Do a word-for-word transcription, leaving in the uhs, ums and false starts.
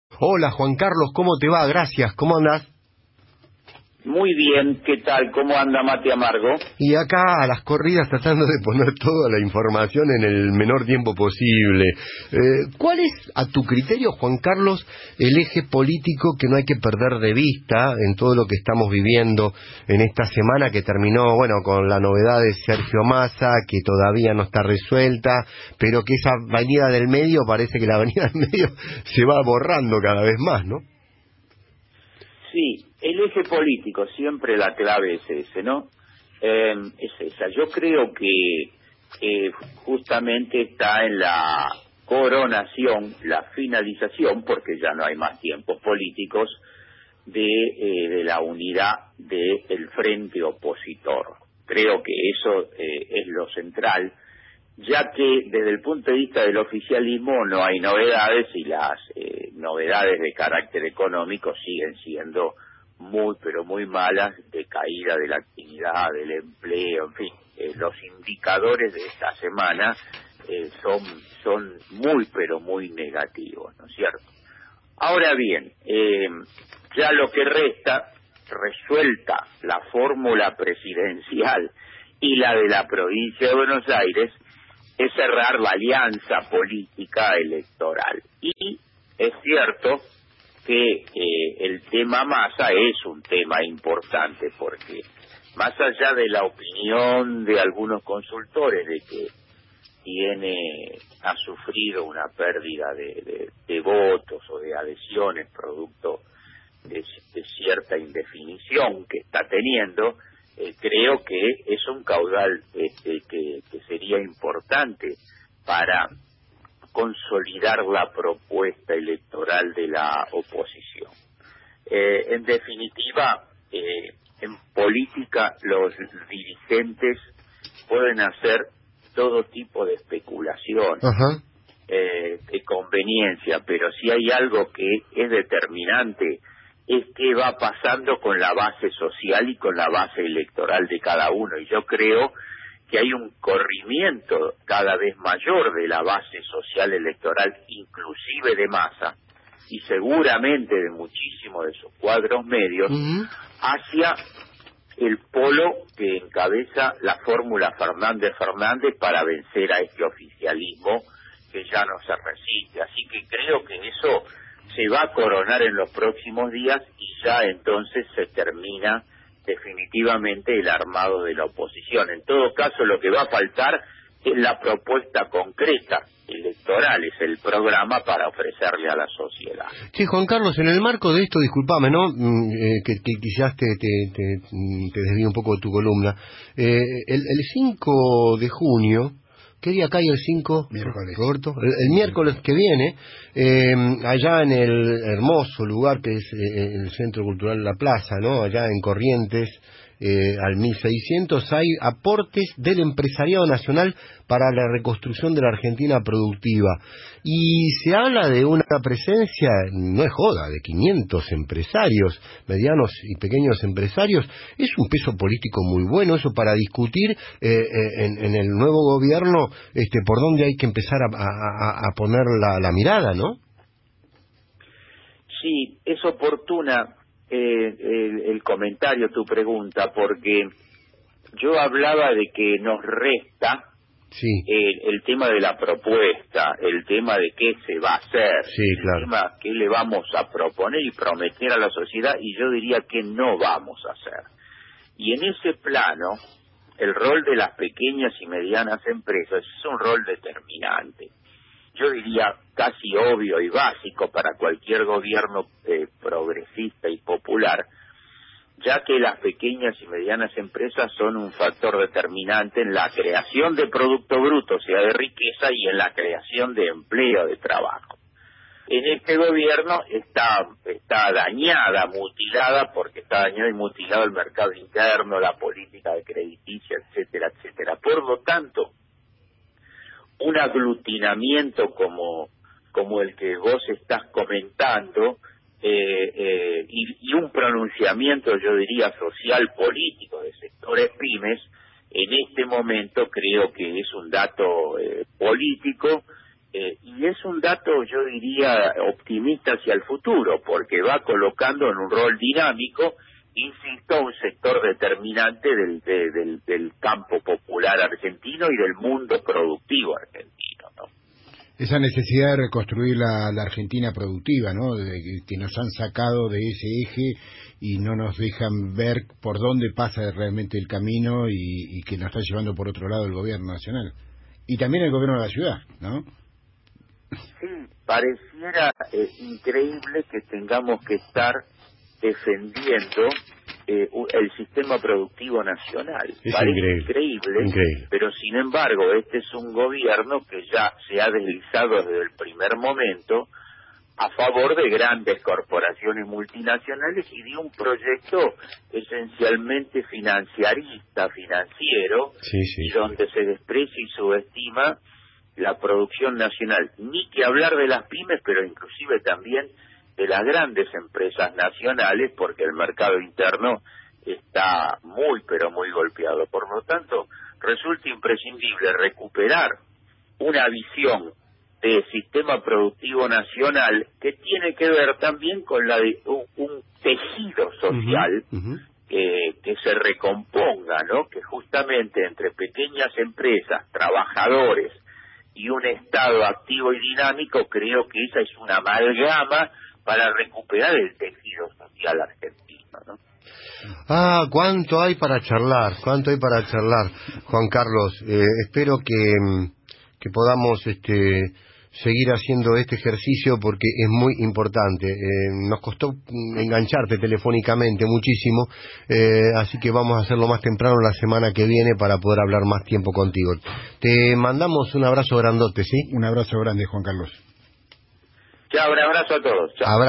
Hola Juan Carlos, ¿cómo te va? Gracias, ¿cómo andás? Muy bien, ¿qué tal? ¿Cómo anda Mate Amargo? Y acá a las corridas tratando de poner toda la información en el menor tiempo posible. Eh, ¿Cuál es, a tu criterio, Juan Carlos, el eje político que no hay que perder de vista en todo lo que estamos viviendo en esta semana que terminó, bueno, con la novedad de Sergio Massa, que todavía no está resuelta, pero que esa avenida del medio, parece que la avenida del medio se va borrando cada vez más, ¿no? Sí, el eje político, siempre la clave es ese, ¿no? Eh, es esa. Yo creo que eh, justamente está en la coronación, la finalización, porque ya no hay más tiempos políticos, de, eh, de la unidad del frente opositor. Creo que eso eh, es lo central, ya que desde el punto de vista del oficialismo no hay novedades y las eh, novedades de carácter económico siguen siendo muy pero muy malas, de caída de la actividad, del empleo, en fin, eh, los indicadores de esta semana eh, son son muy pero muy negativos, ¿no es cierto? Ahora bien, eh, ya lo que resta, resuelta la fórmula presidencial y la de la provincia de Buenos Aires, es cerrar la alianza política electoral. Y es cierto que eh, el tema Massa es un tema importante, porque más allá de la opinión de algunos consultores de que tiene, ha sufrido una pérdida de, de, de votos o de adhesiones producto de, de cierta indefinición que está teniendo, eh, creo que es un caudal este, que, que sería importante para consolidar la propuesta electoral de la oposición. Eh, en definitiva, eh, en política los dirigentes pueden hacer todo tipo de especulación, Ajá. eh, de conveniencia, pero si hay algo que es determinante es qué va pasando con la base social y con la base electoral de cada uno, y yo creo que hay un corrimiento cada vez mayor de la base social electoral, inclusive de Massa, y seguramente de muchísimos de sus cuadros medios, Uh-huh. hacia el polo que encabeza la fórmula Fernández-Fernández para vencer a este oficialismo que ya no se resiste. Así que creo que eso se va a coronar en los próximos días y ya entonces se termina definitivamente el armado de la oposición. En todo caso, lo que va a faltar es la propuesta concreta electoral, es el programa para ofrecerle a la sociedad. Sí, Juan Carlos, en el marco de esto, discúlpame, ¿no? Mm, eh, que, que quizás te, te, te, te desvíe un poco de tu columna. Eh, el, el cinco de junio, ¿qué día cae el cinco? Miércoles. Roberto, el, el miércoles que viene, eh, allá en el hermoso lugar que es eh, el Centro Cultural La Plaza, ¿no? Allá en Corrientes, eh, al mil seiscientos, hay aportes del empresariado nacional para la reconstrucción de la Argentina productiva. Y se habla de una presencia, no es joda, de quinientos empresarios, medianos y pequeños empresarios. Es un peso político muy bueno eso para discutir eh, eh, en, en el nuevo gobierno este, por dónde hay que empezar a, a, a poner la, la mirada, ¿no? Sí, es oportuna eh, el, el comentario, tu pregunta, porque yo hablaba de que nos resta Sí, el, el tema de la propuesta, el tema de qué se va a hacer, sí, el claro. tema qué le vamos a proponer y prometer a la sociedad, y yo diría que no vamos a hacer. Y en ese plano, el rol de las pequeñas y medianas empresas es un rol determinante. Yo diría casi obvio y básico para cualquier gobierno eh, progresista y popular, ya que las pequeñas y medianas empresas son un factor determinante en la creación de Producto Bruto, o sea, de riqueza, y en la creación de empleo, de trabajo. En este gobierno está está dañada, mutilada, porque está dañado y mutilado el mercado interno, la política de crediticia, etcétera, etcétera. Por lo tanto, un aglutinamiento como, como el que vos estás comentando, eh, eh, y, y un pronunciamiento, yo diría, social político de sectores pymes, en este momento creo que es un dato eh, político Eh, y es un dato, yo diría, optimista hacia el futuro, porque va colocando en un rol dinámico, insisto, un sector determinante del, de, del, del campo popular argentino y del mundo productivo argentino, ¿no? Esa necesidad de reconstruir la, la Argentina productiva, ¿no? De, que, que nos han sacado de ese eje y no nos dejan ver por dónde pasa realmente el camino y, y que nos está llevando por otro lado el gobierno nacional. Y también el gobierno de la ciudad, ¿no? Sí, pareciera eh, increíble que tengamos que estar defendiendo eh, el sistema productivo nacional. Es Parece increíble, increíble, increíble, pero sin embargo este es un gobierno que ya se ha deslizado desde el primer momento a favor de grandes corporaciones multinacionales y de un proyecto esencialmente financiarista, financiero, sí, sí, y donde se desprecia y subestima la producción nacional, ni que hablar de las pymes, pero inclusive también de las grandes empresas nacionales, porque el mercado interno está muy, pero muy golpeado. Por lo tanto, resulta imprescindible recuperar una visión de sistema productivo nacional que tiene que ver también con la de un, un tejido social uh-huh, uh-huh. Eh, que se recomponga, ¿no? Que justamente entre pequeñas empresas, trabajadores y un Estado activo y dinámico, creo que esa es una amalgama para recuperar el tejido social argentino, ¿no? Ah, cuánto hay para charlar, cuánto hay para charlar, Juan Carlos. Eh, espero que, que podamos este, seguir haciendo este ejercicio porque es muy importante. Eh, nos costó engancharte telefónicamente muchísimo, eh, así que vamos a hacerlo más temprano la semana que viene para poder hablar más tiempo contigo. Te mandamos un abrazo grandote, ¿sí? Un abrazo grande, Juan Carlos. Chao, un abrazo a todos. Chao. Abrazo.